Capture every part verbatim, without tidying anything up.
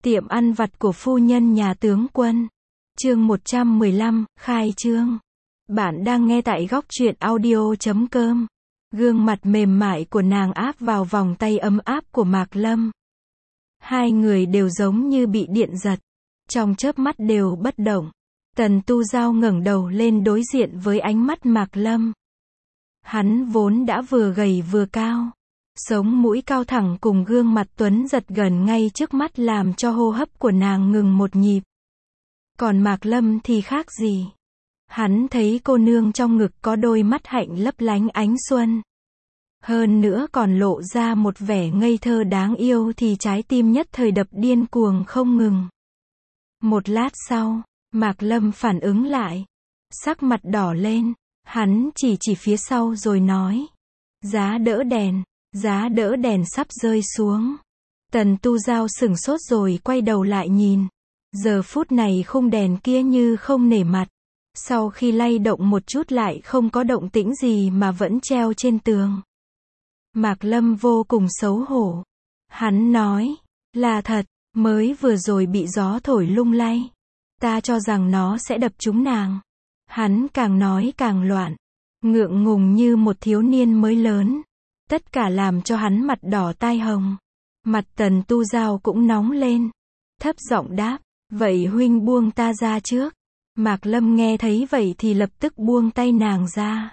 Tiệm ăn vặt của phu nhân nhà tướng quân. Chương một trăm mười lăm, khai trương. Bạn đang nghe tại góc truyện audio chấm com. Gương mặt mềm mại của nàng áp vào vòng tay ấm áp của Mạc Lâm. Hai người đều giống như bị điện giật. Trong chớp mắt đều bất động. Tần Tu Dao ngẩng đầu lên đối diện với ánh mắt Mạc Lâm. Hắn vốn đã vừa gầy vừa cao. Sống mũi cao thẳng cùng gương mặt tuấn giật gần ngay trước mắt làm cho hô hấp của nàng ngừng một nhịp. Còn Mạc Lâm thì khác gì. Hắn thấy cô nương trong ngực có đôi mắt hạnh lấp lánh ánh xuân. Hơn nữa còn lộ ra một vẻ ngây thơ đáng yêu thì trái tim nhất thời đập điên cuồng không ngừng. Một lát sau, Mạc Lâm phản ứng lại. Sắc mặt đỏ lên, hắn chỉ chỉ phía sau rồi nói. Giá đỡ đèn. Giá đỡ đèn sắp rơi xuống. Tần Tu Dao sửng sốt rồi quay đầu lại nhìn. Giờ phút này khung đèn kia như không nể mặt. Sau khi lay động một chút lại không có động tĩnh gì mà vẫn treo trên tường. Mạc Lâm vô cùng xấu hổ. Hắn nói, là thật, mới vừa rồi bị gió thổi lung lay. Ta cho rằng nó sẽ đập trúng nàng. Hắn càng nói càng loạn. Ngượng ngùng như một thiếu niên mới lớn. Tất cả làm cho hắn mặt đỏ tai hồng. Mặt Tần Tu Dao cũng nóng lên. Thấp giọng đáp, vậy huynh buông ta ra trước. Mạc Lâm nghe thấy vậy thì lập tức buông tay nàng ra.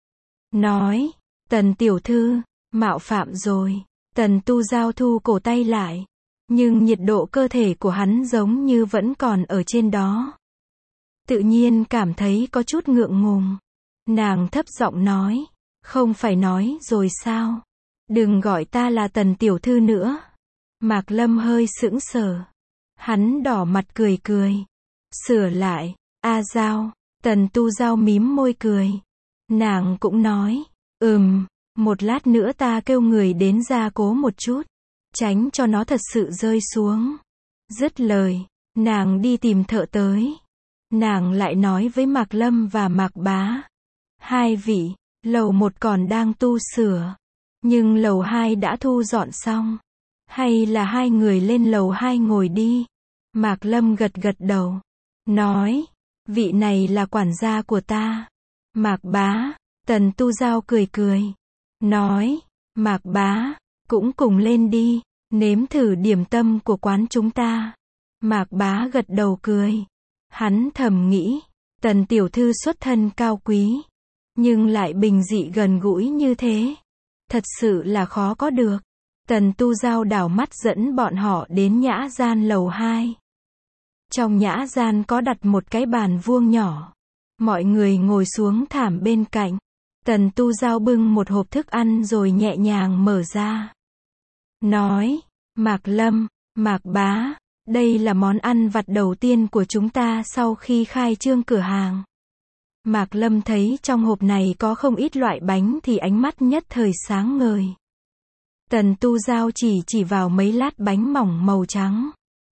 Nói, Tần tiểu thư, mạo phạm rồi. Tần Tu Dao thu cổ tay lại. Nhưng nhiệt độ cơ thể của hắn giống như vẫn còn ở trên đó. Tự nhiên cảm thấy có chút ngượng ngùng. Nàng thấp giọng nói. Không phải nói rồi sao? Đừng gọi ta là Tần tiểu thư nữa. Mạc Lâm hơi sững sờ. Hắn đỏ mặt cười cười. Sửa lại, A Dao. Tần Tu Dao mím môi cười. Nàng cũng nói, ừm, một lát nữa ta kêu người đến gia cố một chút. Tránh cho nó thật sự rơi xuống. Dứt lời, nàng đi tìm thợ tới. Nàng lại nói với Mạc Lâm và Mạc Bá. Hai vị. Lầu một còn đang tu sửa. Nhưng lầu hai đã thu dọn xong. Hay là hai người lên lầu hai ngồi đi. Mạc Lâm gật gật đầu. Nói. Vị này là quản gia của ta. Mạc Bá. Tần Tu Dao cười cười. Nói. Mạc Bá. Cũng cùng lên đi. Nếm thử điểm tâm của quán chúng ta. Mạc Bá gật đầu cười. Hắn thầm nghĩ. Tần tiểu thư xuất thân cao quý. Nhưng lại bình dị gần gũi như thế. Thật sự là khó có được. Tần Tu Dao đảo mắt dẫn bọn họ đến nhã gian lầu hai. Trong nhã gian có đặt một cái bàn vuông nhỏ. Mọi người ngồi xuống thảm bên cạnh. Tần Tu Dao bưng một hộp thức ăn rồi nhẹ nhàng mở ra. Nói, Mạc Lâm, Mạc Bá, đây là món ăn vặt đầu tiên của chúng ta sau khi khai trương cửa hàng. Mạc Lâm thấy trong hộp này có không ít loại bánh thì ánh mắt nhất thời sáng ngời. Tần Tu Dao chỉ chỉ vào mấy lát bánh mỏng màu trắng.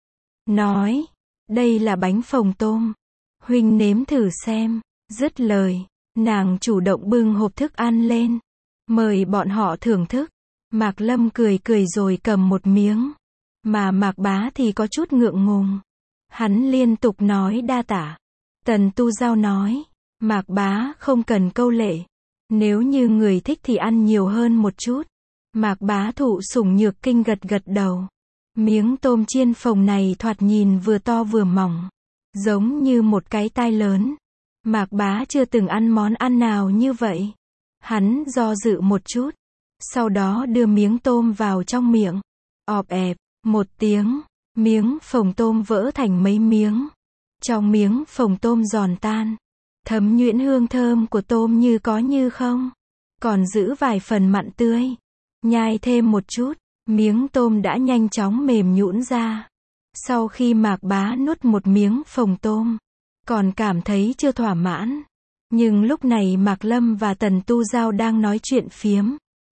Nói, đây là bánh phồng tôm. Huynh nếm thử xem. Dứt lời, nàng chủ động bưng hộp thức ăn lên. Mời bọn họ thưởng thức. Mạc Lâm cười cười rồi cầm một miếng. Mà Mạc Bá thì có chút ngượng ngùng. Hắn liên tục nói đa tạ. Tần Tu Dao nói. Mạc Bá không cần câu lệ. Nếu như người thích thì ăn nhiều hơn một chút. Mạc Bá thụ sủng nhược kinh gật gật đầu. Miếng tôm chiên phồng này thoạt nhìn vừa to vừa mỏng. Giống như một cái tai lớn. Mạc Bá chưa từng ăn món ăn nào như vậy. Hắn do dự một chút. Sau đó đưa miếng tôm vào trong miệng. Ọp ẹp, một tiếng. Miếng phồng tôm vỡ thành mấy miếng. Trong miếng phồng tôm giòn tan. Thấm nhuyễn hương thơm của tôm như có như không. Còn giữ vài phần mặn tươi. Nhai thêm một chút, miếng tôm đã nhanh chóng mềm nhũn ra. Sau khi Mạc Bá nuốt một miếng phồng tôm, còn cảm thấy chưa thỏa mãn. Nhưng lúc này Mạc Lâm và Tần Tu Dao đang nói chuyện phiếm.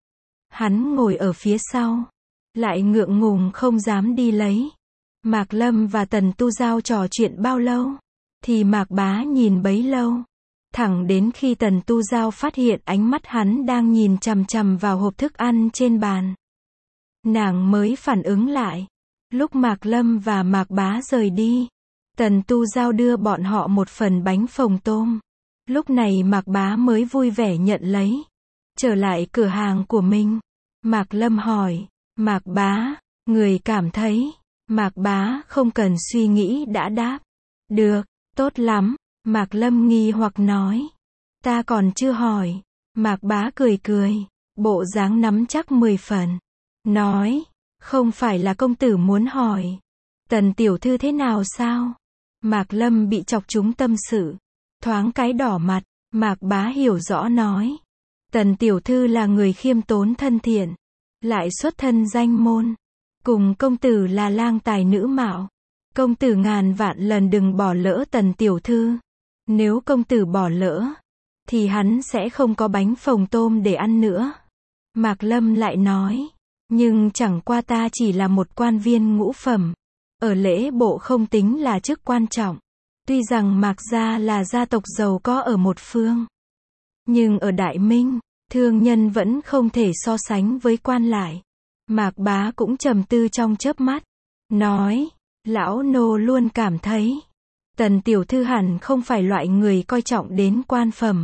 Hắn ngồi ở phía sau, lại ngượng ngùng không dám đi lấy. Mạc Lâm và Tần Tu Dao trò chuyện bao lâu? Thì Mạc Bá nhìn bấy lâu. Thẳng đến khi Tần Tu Dao phát hiện ánh mắt hắn đang nhìn chằm chằm vào hộp thức ăn trên bàn. Nàng mới phản ứng lại. Lúc Mạc Lâm và Mạc Bá rời đi, Tần Tu Giao đưa bọn họ một phần bánh phồng tôm. Lúc này Mạc Bá mới vui vẻ nhận lấy. Trở lại cửa hàng của mình, Mạc Lâm hỏi, Mạc Bá, người cảm thấy? Mạc Bá không cần suy nghĩ đã đáp. Được, tốt lắm. Mạc Lâm nghi hoặc nói. Ta còn chưa hỏi. Mạc Bá cười cười, bộ dáng nắm chắc mười phần. Nói, không phải là công tử muốn hỏi. Tần tiểu thư thế nào sao? Mạc Lâm bị chọc trúng tâm sự. Thoáng cái đỏ mặt, Mạc Bá hiểu rõ nói. Tần tiểu thư là người khiêm tốn thân thiện, lại xuất thân danh môn. Cùng công tử là lang tài nữ mạo. Công tử ngàn vạn lần đừng bỏ lỡ tần tiểu thư. Nếu công tử bỏ lỡ, thì hắn sẽ không có bánh phồng tôm để ăn nữa. Mạc Lâm lại nói, nhưng chẳng qua ta chỉ là một quan viên ngũ phẩm. Ở lễ bộ không tính là chức quan trọng. Tuy rằng Mạc gia là gia tộc giàu có ở một phương, nhưng ở Đại Minh, thương nhân vẫn không thể so sánh với quan lại. Mạc Bá cũng trầm tư trong chớp mắt, nói, lão nô luôn cảm thấy, tần tiểu thư hẳn không phải loại người coi trọng đến quan phẩm.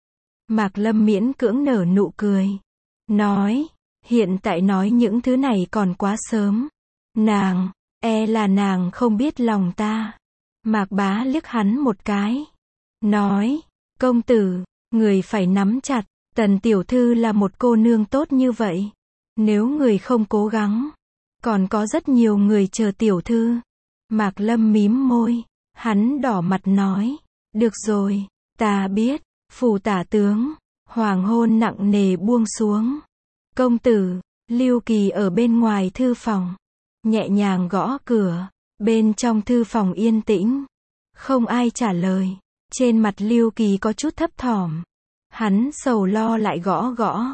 Mạc Lâm miễn cưỡng nở nụ cười, nói, hiện tại nói những thứ này còn quá sớm. Nàng, e là nàng không biết lòng ta. Mạc Bá liếc hắn một cái, nói, công tử, người phải nắm chặt, tần tiểu thư là một cô nương tốt như vậy. Nếu người không cố gắng, còn có rất nhiều người chờ tiểu thư. Mạc Lâm mím môi, hắn đỏ mặt nói, được rồi, ta biết. Phủ tả tướng, hoàng hôn nặng nề buông xuống. Công tử, Lưu Kỳ ở bên ngoài thư phòng, nhẹ nhàng gõ cửa. Bên trong thư phòng yên tĩnh, không ai trả lời. Trên mặt Lưu Kỳ có chút thấp thỏm. Hắn sầu lo lại gõ gõ,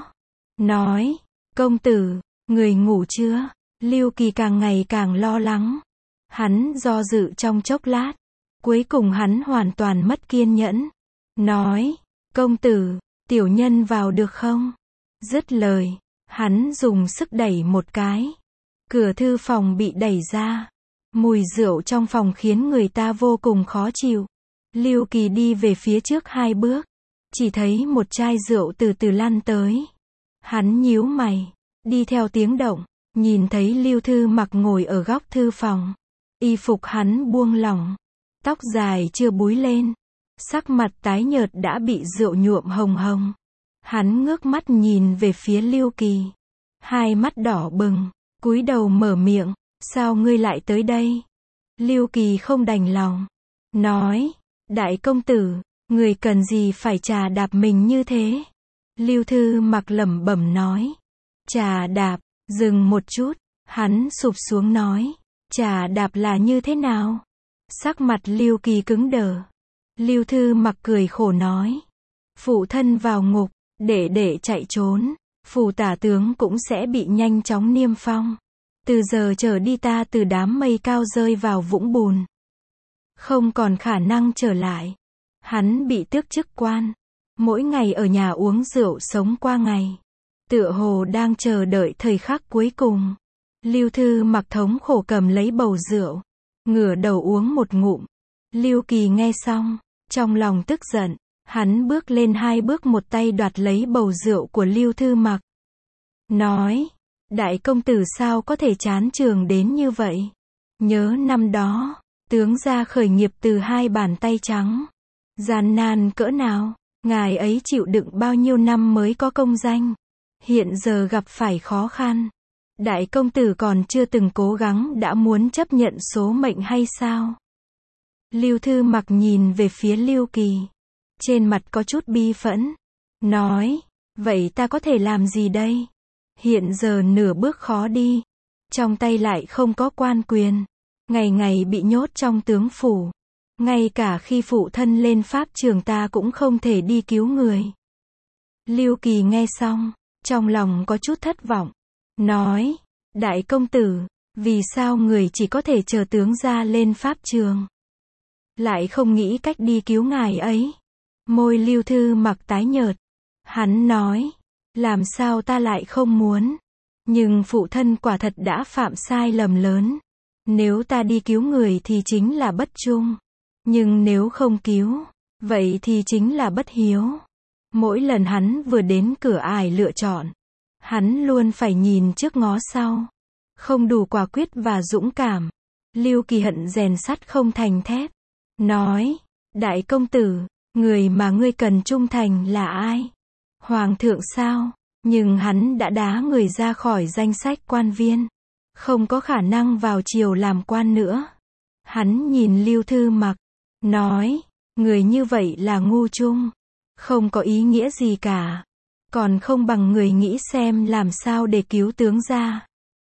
nói, công tử, người ngủ chưa? Lưu Kỳ càng ngày càng lo lắng. Hắn do dự trong chốc lát, cuối cùng hắn hoàn toàn mất kiên nhẫn, nói, công tử, tiểu nhân vào được không? Dứt lời, hắn dùng sức đẩy một cái. Cửa thư phòng bị đẩy ra. Mùi rượu trong phòng khiến người ta vô cùng khó chịu. Lưu Kỳ đi về phía trước hai bước, chỉ thấy một chai rượu từ từ lăn tới. Hắn nhíu mày, đi theo tiếng động, nhìn thấy Lưu Thư Mặc ngồi ở góc thư phòng. Y phục hắn buông lỏng, tóc dài chưa búi lên, sắc mặt tái nhợt đã bị rượu nhuộm hồng hồng. Hắn ngước mắt nhìn về phía Lưu Kỳ, hai mắt đỏ bừng, cúi đầu mở miệng, sao ngươi lại tới đây? Lưu Kỳ không đành lòng, nói, đại công tử, người cần gì phải trà đạp mình như thế? Lưu Thư Mặc lẩm bẩm nói, trà đạp. Dừng một chút, hắn sụp xuống nói, trà đạp là như thế nào? Sắc mặt Lưu Kỳ cứng đờ. Lưu Thư Mặc cười khổ nói, phụ thân vào ngục, để để chạy trốn, phủ tả tướng cũng sẽ bị nhanh chóng niêm phong. Từ giờ trở đi ta từ đám mây cao rơi vào vũng bùn, không còn khả năng trở lại. Hắn bị tước chức quan, mỗi ngày ở nhà uống rượu sống qua ngày, tựa hồ đang chờ đợi thời khắc cuối cùng. Lưu Thư Mặc thống khổ cầm lấy bầu rượu, ngửa đầu uống một ngụm. Lưu Kỳ nghe xong, trong lòng tức giận, hắn bước lên hai bước một tay đoạt lấy bầu rượu của Lưu Thư Mặc. Nói, đại công tử sao có thể chán trường đến như vậy? Nhớ năm đó, tướng gia khởi nghiệp từ hai bàn tay trắng. Gian nan cỡ nào, ngài ấy chịu đựng bao nhiêu năm mới có công danh. Hiện giờ gặp phải khó khăn, đại công tử còn chưa từng cố gắng đã muốn chấp nhận số mệnh hay sao? Lưu Thư Mặc nhìn về phía Lưu Kỳ, trên mặt có chút bi phẫn, nói, vậy ta có thể làm gì đây? Hiện giờ nửa bước khó đi, trong tay lại không có quan quyền, ngày ngày bị nhốt trong tướng phủ, ngay cả khi phụ thân lên pháp trường ta cũng không thể đi cứu người. Lưu Kỳ nghe xong, trong lòng có chút thất vọng, nói, đại công tử, vì sao người chỉ có thể chờ tướng gia lên pháp trường, lại không nghĩ cách đi cứu ngài ấy? Môi Lưu Thư Mặc tái nhợt, hắn nói, làm sao ta lại không muốn, nhưng phụ thân quả thật đã phạm sai lầm lớn, Nếu ta đi cứu người thì chính là bất trung. Nhưng nếu không cứu, vậy thì chính là bất hiếu. Mỗi lần hắn vừa đến cửa ải lựa chọn, hắn luôn phải nhìn trước ngó sau. Không đủ quả quyết và dũng cảm. Lưu Kỳ hận rèn sắt không thành thép. Nói, đại công tử, người mà ngươi cần trung thành là ai? Hoàng thượng sao? Nhưng hắn đã đá người ra khỏi danh sách quan viên. Không có khả năng vào triều làm quan nữa. Hắn nhìn Lưu Thư Mặc, nói, người như vậy là ngu chung. Không có ý nghĩa gì cả. Còn không bằng người nghĩ xem làm sao để cứu tướng gia.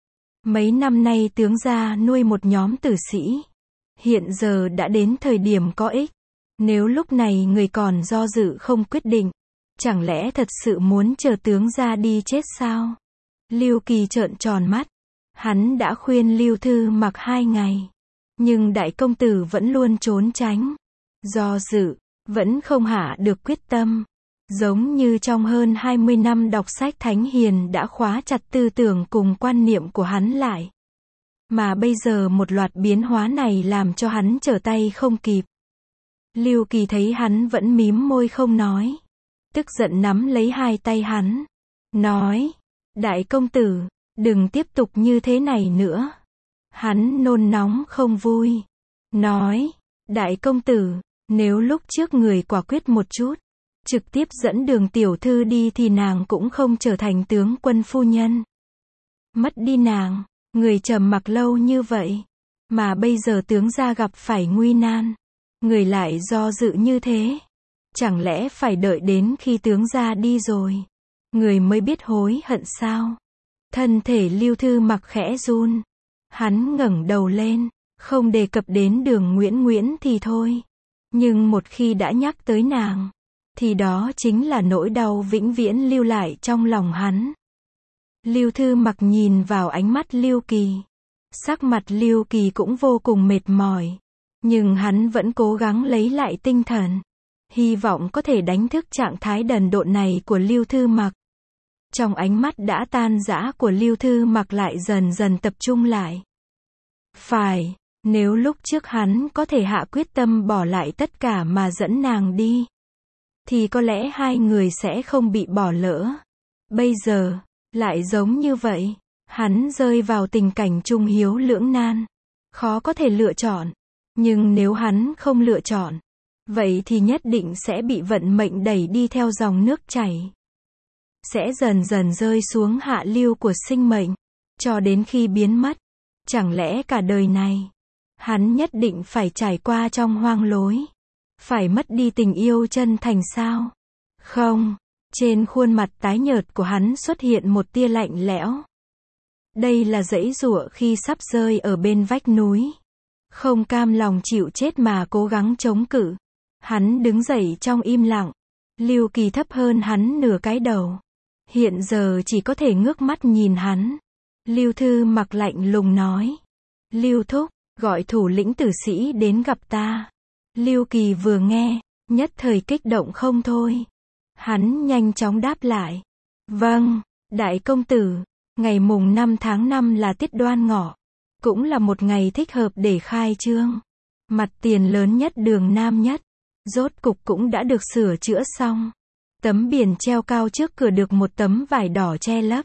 Mấy năm nay tướng gia nuôi một nhóm tử sĩ. Hiện giờ đã đến thời điểm có ích. Nếu lúc này người còn do dự không quyết định, chẳng lẽ thật sự muốn chờ tướng gia đi chết sao? Lưu Kỳ trợn tròn mắt. Hắn đã khuyên Lưu Thư Mặc hai ngày. Nhưng đại công tử vẫn luôn trốn tránh. Do dự, vẫn không hạ được quyết tâm. Giống như trong hơn hai mươi năm đọc sách thánh hiền đã khóa chặt tư tưởng cùng quan niệm của hắn lại. Mà bây giờ một loạt biến hóa này làm cho hắn trở tay không kịp. Lưu Kỳ thấy hắn vẫn mím môi không nói. Tức giận nắm lấy hai tay hắn. Nói, đại công tử, đừng tiếp tục như thế này nữa. Hắn nôn nóng không vui. Nói, đại công tử, nếu lúc trước người quả quyết một chút, trực tiếp dẫn Đường tiểu thư đi thì nàng cũng không trở thành tướng quân phu nhân. Mất đi nàng, người trầm mặc lâu như vậy. Mà bây giờ tướng gia gặp phải nguy nan. Người lại do dự như thế. Chẳng lẽ phải đợi đến khi tướng gia đi rồi, người mới biết hối hận sao? Thân thể Lưu Thư Mặc khẽ run. Hắn ngẩng đầu lên, không đề cập đến Đường Nguyễn Nguyễn thì thôi. Nhưng một khi đã nhắc tới nàng, thì đó chính là nỗi đau vĩnh viễn lưu lại trong lòng hắn. Lưu Thư Mặc nhìn vào ánh mắt Lưu Kỳ. Sắc mặt Lưu Kỳ cũng vô cùng mệt mỏi. Nhưng hắn vẫn cố gắng lấy lại tinh thần. Hy vọng có thể đánh thức trạng thái đần độn này của Lưu Thư Mặc. Trong ánh mắt đã tan rã của Lưu Thư Mặc lại dần dần tập trung lại. Phải, nếu lúc trước hắn có thể hạ quyết tâm bỏ lại tất cả mà dẫn nàng đi, thì có lẽ hai người sẽ không bị bỏ lỡ. Bây giờ, lại giống như vậy, hắn rơi vào tình cảnh trung hiếu lưỡng nan. Khó có thể lựa chọn. Nhưng nếu hắn không lựa chọn, vậy thì nhất định sẽ bị vận mệnh đẩy đi theo dòng nước chảy. Sẽ dần dần rơi xuống hạ lưu của sinh mệnh, cho đến khi biến mất. Chẳng lẽ cả đời này, hắn nhất định phải trải qua trong hoang lối, phải mất đi tình yêu chân thành sao? Không, trên khuôn mặt tái nhợt của hắn xuất hiện một tia lạnh lẽo. Đây là giãy giụa khi sắp rơi ở bên vách núi. Không cam lòng chịu chết mà cố gắng chống cự. Hắn đứng dậy trong im lặng. Lưu Kỳ thấp hơn hắn nửa cái đầu. Hiện giờ chỉ có thể ngước mắt nhìn hắn. Lưu Thư Mặc lạnh lùng nói. Lưu thúc, gọi thủ lĩnh tử sĩ đến gặp ta. Lưu Kỳ vừa nghe, nhất thời kích động không thôi. Hắn nhanh chóng đáp lại. Vâng, đại công tử, ngày mùng năm tháng năm là tiết Đoan Ngọ. Cũng là một ngày thích hợp để khai trương. Mặt tiền lớn nhất đường Nam nhất, rốt cục cũng đã được sửa chữa xong. Tấm biển treo cao trước cửa được một tấm vải đỏ che lấp.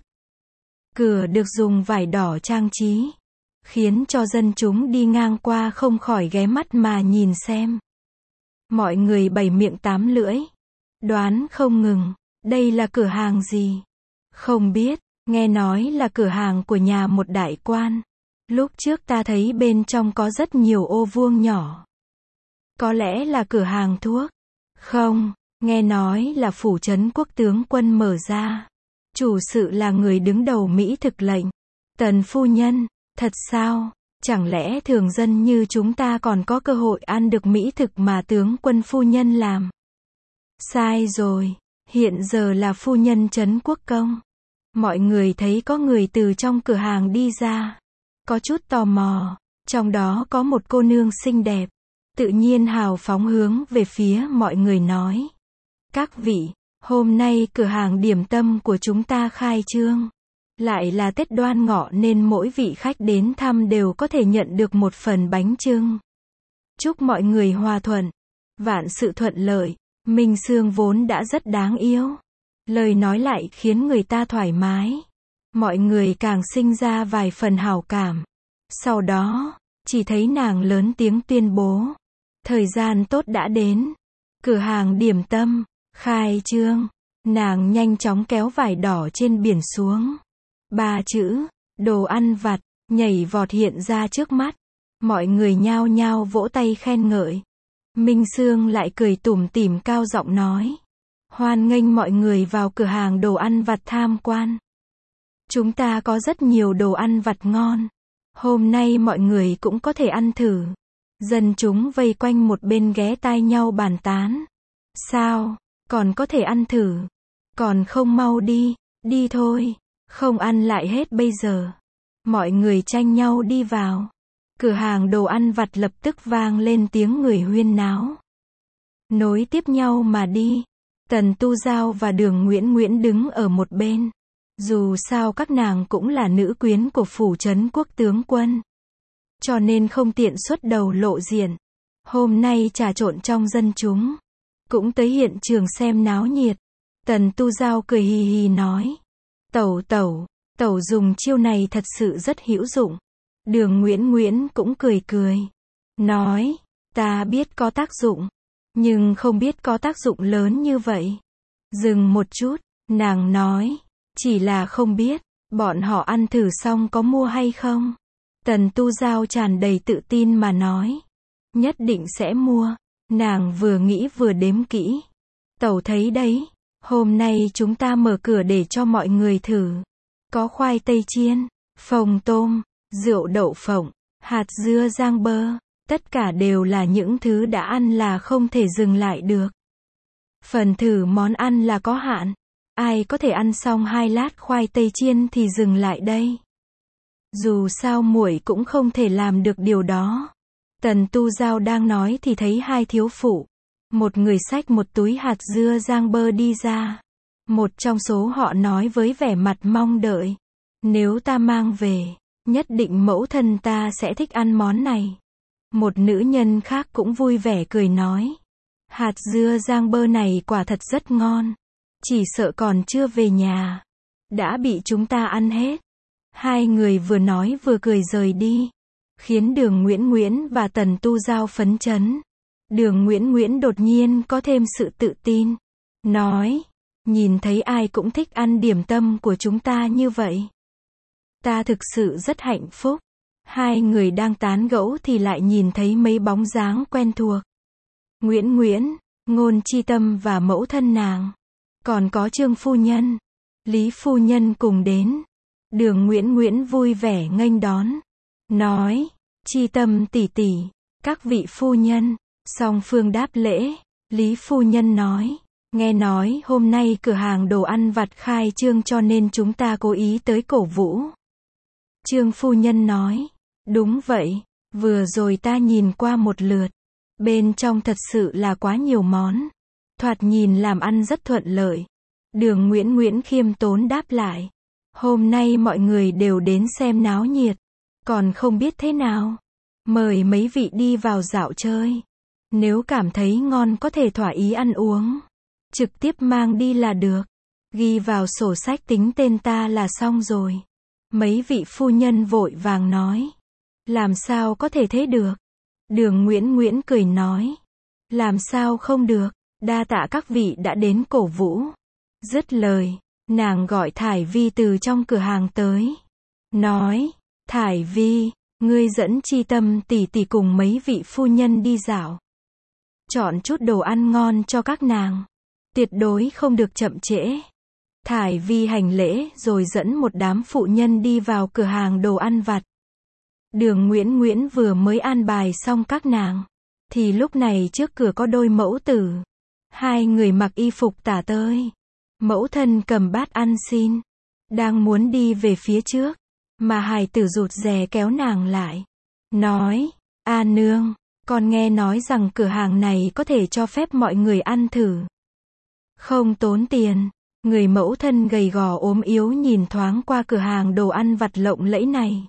Cửa được dùng vải đỏ trang trí, khiến cho dân chúng đi ngang qua không khỏi ghé mắt mà nhìn xem. Mọi người bảy miệng tám lưỡi, đoán không ngừng, đây là cửa hàng gì? Không biết, nghe nói là cửa hàng của nhà một đại quan. Lúc trước ta thấy bên trong có rất nhiều ô vuông nhỏ. Có lẽ là cửa hàng thuốc. Không, nghe nói là phủ trấn quốc tướng quân mở ra. Chủ sự là người đứng đầu Mỹ thực lệnh. Tần phu nhân, thật sao? Chẳng lẽ thường dân như chúng ta còn có cơ hội ăn được mỹ thực mà tướng quân phu nhân làm? Sai rồi, hiện giờ là phu nhân trấn quốc công. Mọi người thấy có người từ trong cửa hàng đi ra. Có chút tò mò, trong đó có một cô nương xinh đẹp. Tự nhiên hào phóng hướng về phía mọi người nói. Các vị, hôm nay cửa hàng điểm tâm của chúng ta khai trương. Lại là Tết Đoan Ngọ nên mỗi vị khách đến thăm đều có thể nhận được một phần bánh chưng. Chúc mọi người hòa thuận, vạn sự thuận lợi. Minh Sương vốn đã rất đáng yêu. Lời nói lại khiến người ta thoải mái. Mọi người càng sinh ra vài phần hảo cảm. Sau đó, chỉ thấy nàng lớn tiếng tuyên bố. Thời gian tốt đã đến. Cửa hàng điểm tâm, khai trương. Nàng nhanh chóng kéo vải đỏ trên biển xuống. Ba chữ, đồ ăn vặt, nhảy vọt hiện ra trước mắt. Mọi người nhao nhao vỗ tay khen ngợi. Minh Sương lại cười tủm tỉm cao giọng nói. Hoan nghênh mọi người vào cửa hàng đồ ăn vặt tham quan. Chúng ta có rất nhiều đồ ăn vặt ngon. Hôm nay mọi người cũng có thể ăn thử. Dân chúng vây quanh một bên ghé tai nhau bàn tán. Sao, còn có thể ăn thử? Còn không mau đi, đi thôi. Không ăn lại hết bây giờ. Mọi người tranh nhau đi vào. Cửa hàng đồ ăn vặt lập tức vang lên tiếng người huyên náo. Nối tiếp nhau mà đi. Tần Tu Giao và Đường Nguyễn Nguyễn đứng ở một bên. Dù sao các nàng cũng là nữ quyến của phủ trấn quốc tướng quân. Cho nên không tiện xuất đầu lộ diện. Hôm nay trà trộn trong dân chúng. Cũng tới hiện trường xem náo nhiệt. Tần Tu Giao cười hì hì nói. Tẩu tẩu, tẩu dùng chiêu này thật sự rất hữu dụng. Đường Nguyễn Nguyễn cũng cười cười. Nói, ta biết có tác dụng. Nhưng không biết có tác dụng lớn như vậy. Dừng một chút, nàng nói. Chỉ là không biết, bọn họ ăn thử xong có mua hay không? Tần Tu Giao tràn đầy tự tin mà nói. Nhất định sẽ mua. Nàng vừa nghĩ vừa đếm kỹ. Tẩu thấy đấy, hôm nay chúng ta mở cửa để cho mọi người thử. Có khoai tây chiên, phồng tôm, rượu đậu phộng, hạt dưa rang bơ. Tất cả đều là những thứ đã ăn là không thể dừng lại được. Phần thử món ăn là có hạn. Ai có thể ăn xong hai lát khoai tây chiên thì dừng lại đây. Dù sao muội cũng không thể làm được điều đó. Tần Tu Giao đang nói thì thấy hai thiếu phụ. Một người xách một túi hạt dưa rang bơ đi ra. Một trong số họ nói với vẻ mặt mong đợi. Nếu ta mang về, nhất định mẫu thân ta sẽ thích ăn món này. Một nữ nhân khác cũng vui vẻ cười nói. Hạt dưa rang bơ này quả thật rất ngon. Chỉ sợ còn chưa về nhà. Đã bị chúng ta ăn hết. Hai người vừa nói vừa cười rời đi. Khiến Đường Nguyễn Nguyễn và Tần Tu Giao phấn chấn. Đường Nguyễn Nguyễn đột nhiên có thêm sự tự tin. Nói, nhìn thấy ai cũng thích ăn điểm tâm của chúng ta như vậy. Ta thực sự rất hạnh phúc. Hai người đang tán gẫu thì lại nhìn thấy mấy bóng dáng quen thuộc. Nguyễn Nguyễn, Ngôn Chi Tâm và mẫu thân nàng. Còn có Trương phu nhân, Lý phu nhân cùng đến. Đường Nguyễn Nguyễn vui vẻ nghênh đón. Nói, Chi Tâm tỷ tỷ, các vị phu nhân. Song phương đáp lễ. Lý phu nhân nói, nghe nói hôm nay cửa hàng đồ ăn vặt khai trương cho nên chúng ta cố ý tới cổ vũ. Trương phu nhân nói, đúng vậy, vừa rồi ta nhìn qua một lượt. Bên trong thật sự là quá nhiều món. Thoạt nhìn làm ăn rất thuận lợi. Đường Nguyễn Nguyễn khiêm tốn đáp lại. Hôm nay mọi người đều đến xem náo nhiệt. Còn không biết thế nào. Mời mấy vị đi vào dạo chơi. Nếu cảm thấy ngon có thể thỏa ý ăn uống. Trực tiếp mang đi là được. Ghi vào sổ sách tính tên ta là xong rồi. Mấy vị phu nhân vội vàng nói. Làm sao có thể thế được? Đường Nguyễn Nguyễn cười nói. Làm sao không được? Đa tạ các vị đã đến cổ vũ. Dứt lời, nàng gọi Thải Vi từ trong cửa hàng tới. Nói, Thải Vi, ngươi dẫn Chi Tâm tỷ tỷ cùng mấy vị phu nhân đi dạo. Chọn chút đồ ăn ngon cho các nàng. Tuyệt đối không được chậm trễ. Thải Vi hành lễ rồi dẫn một đám phụ nhân đi vào cửa hàng đồ ăn vặt. Đường Nguyễn Nguyễn vừa mới an bài xong các nàng. Thì lúc này trước cửa có đôi mẫu tử. Hai người mặc y phục tả tơi. Mẫu thân cầm bát ăn xin. Đang muốn đi về phía trước. Mà hài tử rụt rè kéo nàng lại. Nói, a nương, con nghe nói rằng cửa hàng này có thể cho phép mọi người ăn thử. Không tốn tiền. Người mẫu thân gầy gò ốm yếu nhìn thoáng qua cửa hàng đồ ăn vặt lộng lẫy này.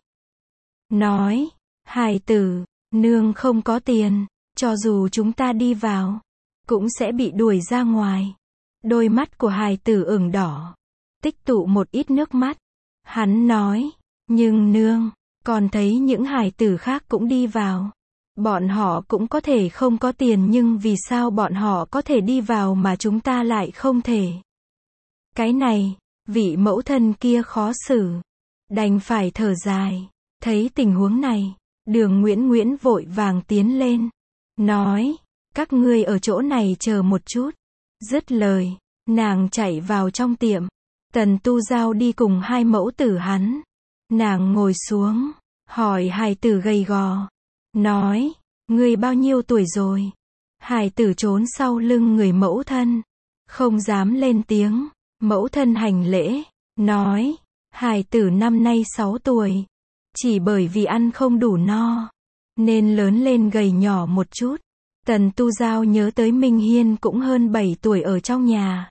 Nói, hài tử, nương không có tiền, cho dù chúng ta đi vào, cũng sẽ bị đuổi ra ngoài. Đôi mắt của hài tử ửng đỏ, tích tụ một ít nước mắt. Hắn nói, nhưng nương, còn thấy những hài tử khác cũng đi vào. Bọn họ cũng có thể không có tiền nhưng vì sao bọn họ có thể đi vào mà chúng ta lại không thể? Cái này, vị mẫu thân kia khó xử. Đành phải thở dài. Thấy tình huống này, Đường Nguyễn Nguyễn vội vàng tiến lên. Nói, các ngươi ở chỗ này chờ một chút. Dứt lời, nàng chạy vào trong tiệm. Tần Tu Giao đi cùng hai mẫu tử hắn. Nàng ngồi xuống, hỏi hài tử gầy gò. Nói, ngươi bao nhiêu tuổi rồi? Hài tử trốn sau lưng người mẫu thân. Không dám lên tiếng. Mẫu thân hành lễ. Nói, hài tử năm nay sáu tuổi. Chỉ bởi vì ăn không đủ no, nên lớn lên gầy nhỏ một chút. Tần Tu Giao nhớ tới Minh Hiên cũng hơn bảy tuổi ở trong nhà.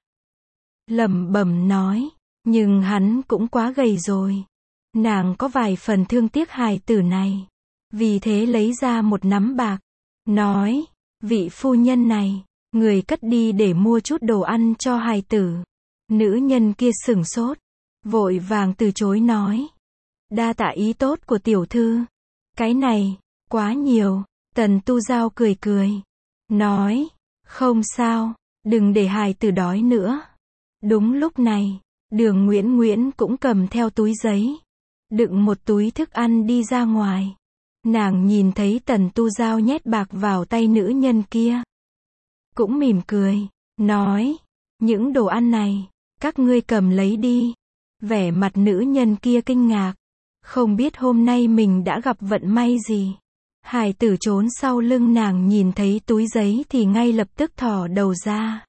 Lẩm bẩm nói, nhưng hắn cũng quá gầy rồi. Nàng có vài phần thương tiếc hài tử này. Vì thế lấy ra một nắm bạc. Nói, vị phu nhân này, người cất đi để mua chút đồ ăn cho hài tử. Nữ nhân kia sửng sốt, vội vàng từ chối nói. Đa tạ ý tốt của tiểu thư. Cái này, quá nhiều. Tần Tu Giao cười cười. Nói, không sao, đừng để hài tử đói nữa. Đúng lúc này, Đường Nguyễn Nguyễn cũng cầm theo túi giấy. Đựng một túi thức ăn đi ra ngoài. Nàng nhìn thấy Tần Tu Giao nhét bạc vào tay nữ nhân kia. Cũng mỉm cười, nói, những đồ ăn này, các ngươi cầm lấy đi. Vẻ mặt nữ nhân kia kinh ngạc. Không biết hôm nay mình đã gặp vận may gì. Hài tử trốn sau lưng nàng nhìn thấy túi giấy thì ngay lập tức thò đầu ra.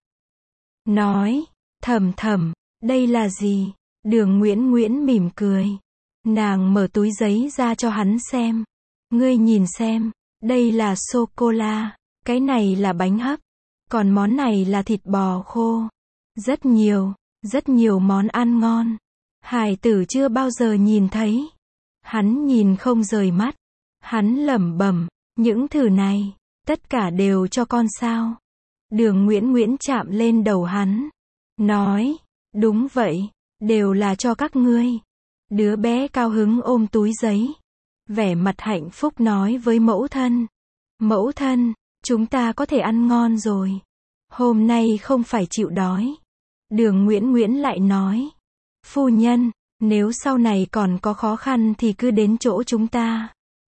Nói, thầm thầm, đây là gì? Đường Nguyễn Nguyễn mỉm cười. Nàng mở túi giấy ra cho hắn xem. Ngươi nhìn xem, đây là sô-cô-la, cái này là bánh hấp, còn món này là thịt bò khô. Rất nhiều, rất nhiều món ăn ngon. Hài tử chưa bao giờ nhìn thấy. Hắn nhìn không rời mắt. Hắn lẩm bẩm, những thứ này, tất cả đều cho con sao? Đường Nguyễn Nguyễn chạm lên đầu hắn. Nói, đúng vậy, đều là cho các ngươi. Đứa bé cao hứng ôm túi giấy. Vẻ mặt hạnh phúc nói với mẫu thân. Mẫu thân, chúng ta có thể ăn ngon rồi. Hôm nay không phải chịu đói. Đường Nguyễn Nguyễn lại nói. Phu nhân, nếu sau này còn có khó khăn thì cứ đến chỗ chúng ta.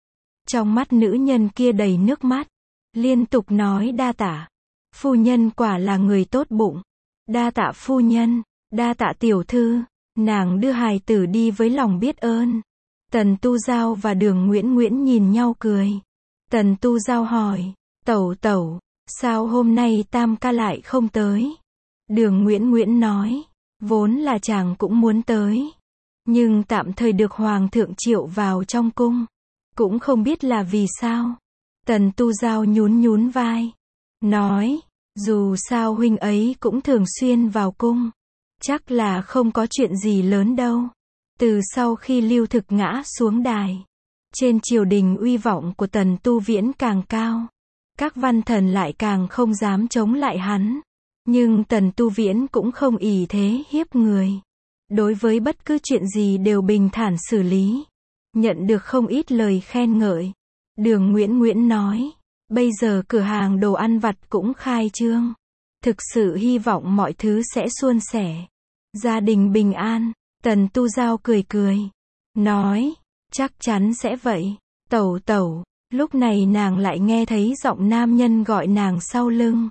Trong mắt nữ nhân kia đầy nước mắt. Liên tục nói đa tạ. Phu nhân quả là người tốt bụng. Đa tạ phu nhân, đa tạ tiểu thư. Nàng đưa hài tử đi với lòng biết ơn. Tần Tu Giao và Đường Nguyễn Nguyễn nhìn nhau cười. Tần Tu Giao hỏi, tẩu tẩu, sao hôm nay Tam ca lại không tới? Đường Nguyễn Nguyễn nói, vốn là chàng cũng muốn tới. Nhưng tạm thời được Hoàng thượng triệu vào trong cung. Cũng không biết là vì sao. Tần Tu Giao nhún nhún vai. Nói, dù sao huynh ấy cũng thường xuyên vào cung. Chắc là không có chuyện gì lớn đâu. Từ sau khi Lưu Thực ngã xuống đài, trên triều đình uy vọng của Tần Tu Viễn càng cao. Các văn thần lại càng không dám chống lại hắn. Nhưng Tần Tu Viễn cũng không ỷ thế hiếp người. Đối với bất cứ chuyện gì đều bình thản xử lý. Nhận được không ít lời khen ngợi. Đường Nguyễn Nguyễn nói, bây giờ cửa hàng đồ ăn vặt cũng khai trương. Thực sự hy vọng mọi thứ sẽ suôn sẻ. Gia đình bình an. Tần Tu Giao cười cười. Nói, chắc chắn sẽ vậy. Tẩu tẩu. Lúc này nàng lại nghe thấy giọng nam nhân gọi nàng sau lưng.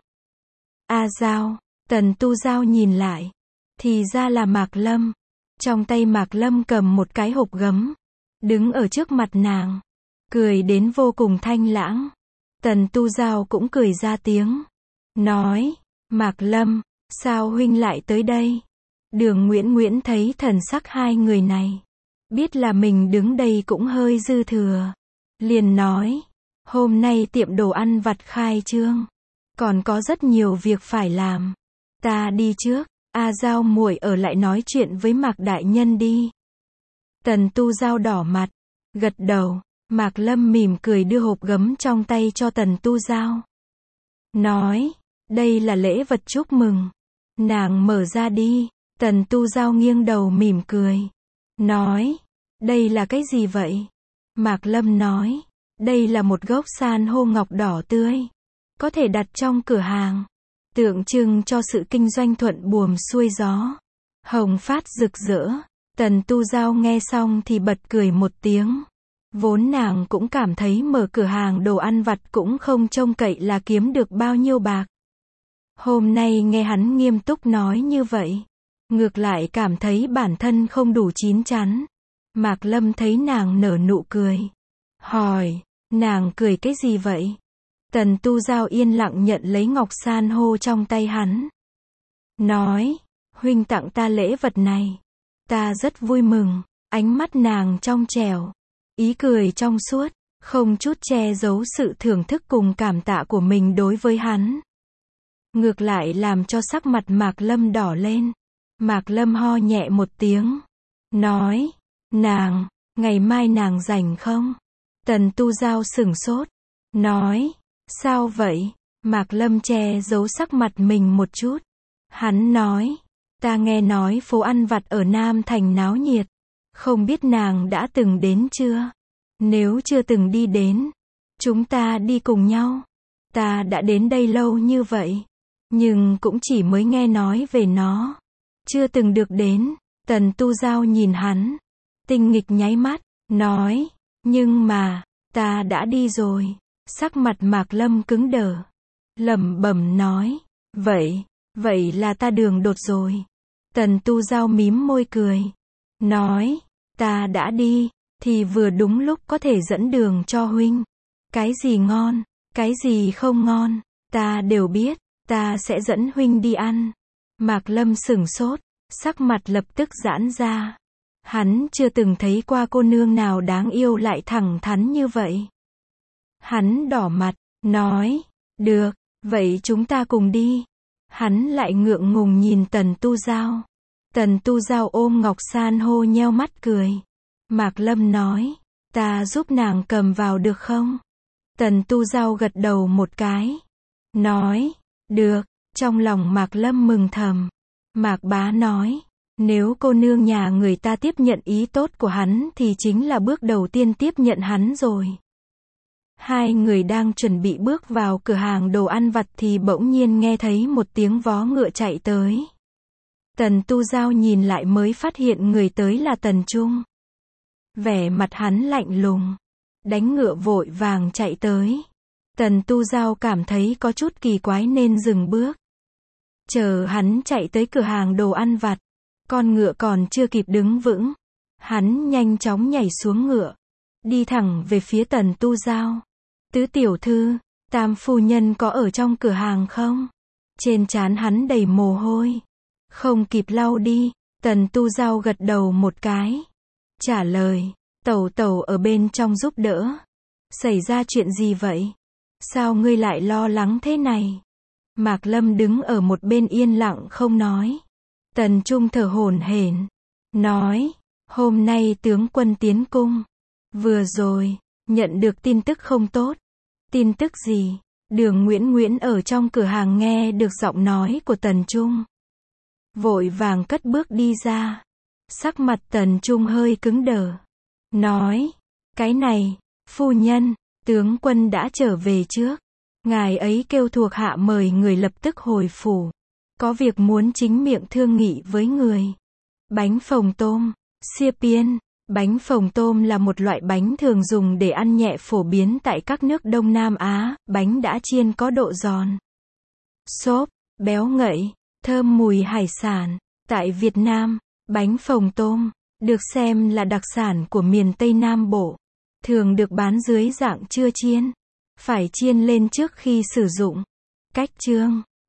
A Giao. Tần Tu Giao nhìn lại. Thì ra là Mạc Lâm. Trong tay Mạc Lâm cầm một cái hộp gấm. Đứng ở trước mặt nàng. Cười đến vô cùng thanh lãng. Tần Tu Giao cũng cười ra tiếng. Nói, Mạc Lâm, sao huynh lại tới đây? Đường Nguyễn Nguyễn thấy thần sắc hai người này. Biết là mình đứng đây cũng hơi dư thừa. Liền nói, hôm nay tiệm đồ ăn vặt khai trương. Còn có rất nhiều việc phải làm. Ta đi trước. A Giao muội ở lại nói chuyện với Mạc đại nhân đi. Tần Tu Giao đỏ mặt, gật đầu. Mạc Lâm mỉm cười đưa hộp gấm trong tay cho Tần Tu Giao. Nói, đây là lễ vật chúc mừng. Nàng mở ra đi. Tần Tu Giao nghiêng đầu mỉm cười. Nói, đây là cái gì vậy? Mạc Lâm nói, đây là một gốc san hô ngọc đỏ tươi. Có thể đặt trong cửa hàng. Tượng trưng cho sự kinh doanh thuận buồm xuôi gió. Hồng phát rực rỡ. Tần Tu Giao nghe xong thì bật cười một tiếng. Vốn nàng cũng cảm thấy mở cửa hàng đồ ăn vặt cũng không trông cậy là kiếm được bao nhiêu bạc. Hôm nay nghe hắn nghiêm túc nói như vậy, ngược lại cảm thấy bản thân không đủ chín chắn. Mạc Lâm thấy nàng nở nụ cười. Hỏi, nàng cười cái gì vậy? Tần Tu Giao yên lặng nhận lấy ngọc san hô trong tay hắn. Nói, huynh tặng ta lễ vật này. Ta rất vui mừng. Ánh mắt nàng trong trẻo. Ý cười trong suốt, không chút che giấu sự thưởng thức cùng cảm tạ của mình đối với hắn. Ngược lại làm cho sắc mặt Mạc Lâm đỏ lên. Mạc Lâm ho nhẹ một tiếng. Nói, nàng, ngày mai nàng rảnh không? Tần Tu Giao sửng sốt. Nói, sao vậy? Mạc Lâm che giấu sắc mặt mình một chút. Hắn nói, ta nghe nói phố ăn vặt ở Nam Thành náo nhiệt. Không biết nàng đã từng đến chưa? Nếu chưa từng đi đến, chúng ta đi cùng nhau. Ta đã đến đây lâu như vậy, nhưng cũng chỉ mới nghe nói về nó. Chưa từng được đến. Tần Tu Giao nhìn hắn, tinh nghịch nháy mắt, nói, nhưng mà, ta đã đi rồi. Sắc mặt Mạc Lâm cứng đờ, lẩm bẩm nói, vậy, vậy là ta đường đột rồi. Tần Tu Giao mím môi cười, nói, ta đã đi, thì vừa đúng lúc có thể dẫn đường cho huynh. Cái gì ngon, cái gì không ngon, ta đều biết, ta sẽ dẫn huynh đi ăn. Mạc Lâm sửng sốt, sắc mặt lập tức giãn ra. Hắn chưa từng thấy qua cô nương nào đáng yêu lại thẳng thắn như vậy. Hắn đỏ mặt, nói, được, vậy chúng ta cùng đi. Hắn lại ngượng ngùng nhìn Tần Tu Giao. Tần Tu Giao ôm ngọc san hô nheo mắt cười. Mạc Lâm nói, ta giúp nàng cầm vào được không? Tần Tu Giao gật đầu một cái. Nói, được, trong lòng Mạc Lâm mừng thầm. Mạc Bá nói, nếu cô nương nhà người ta tiếp nhận ý tốt của hắn thì chính là bước đầu tiên tiếp nhận hắn rồi. Hai người đang chuẩn bị bước vào cửa hàng đồ ăn vặt thì bỗng nhiên nghe thấy một tiếng vó ngựa chạy tới. Tần Tu Giao nhìn lại mới phát hiện người tới là Tần Trung. Vẻ mặt hắn lạnh lùng, đánh ngựa vội vàng chạy tới. Tần Tu Giao cảm thấy có chút kỳ quái nên dừng bước. Chờ hắn chạy tới cửa hàng đồ ăn vặt, con ngựa còn chưa kịp đứng vững, hắn nhanh chóng nhảy xuống ngựa, đi thẳng về phía Tần Tu Giao. Tứ tiểu thư, Tam phu nhân có ở trong cửa hàng không? Trên trán hắn đầy mồ hôi, không kịp lau đi. Tần Tu Giao gật đầu một cái, trả lời, tẩu tẩu ở bên trong giúp đỡ. Xảy ra chuyện gì vậy? Sao ngươi lại lo lắng thế này? Mạc Lâm đứng ở một bên yên lặng không nói. Tần Trung thở hổn hển, nói, hôm nay tướng quân tiến cung. Vừa rồi, nhận được tin tức không tốt. Tin tức gì? Đường Nguyễn Nguyễn ở trong cửa hàng nghe được giọng nói của Tần Trung. Vội vàng cất bước đi ra. Sắc mặt Tần Trung hơi cứng đờ. Nói, cái này, phu nhân, tướng quân đã trở về trước. Ngài ấy kêu thuộc hạ mời người lập tức hồi phủ. Có việc muốn chính miệng thương nghị với người. Bánh phồng tôm, xia piên. Bánh phồng tôm là một loại bánh thường dùng để ăn nhẹ phổ biến tại các nước Đông Nam Á. Bánh đã chiên có độ giòn, xốp, béo ngậy, thơm mùi hải sản. Tại Việt Nam, bánh phồng tôm được xem là đặc sản của miền Tây Nam Bộ. Thường được bán dưới dạng chưa chiên. Phải chiên lên trước khi sử dụng. Cách chương